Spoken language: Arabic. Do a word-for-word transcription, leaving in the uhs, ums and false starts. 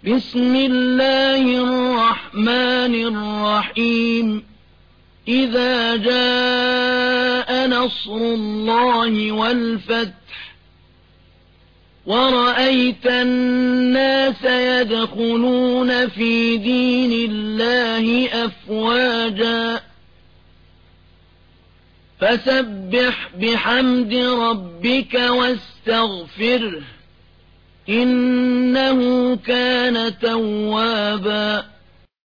بسم الله الرحمن الرحيم إذا جاء نصر الله والفتح ورأيت الناس يدخلون في دين الله أفواجا فسبح بحمد ربك واستغفره إنه كان توابا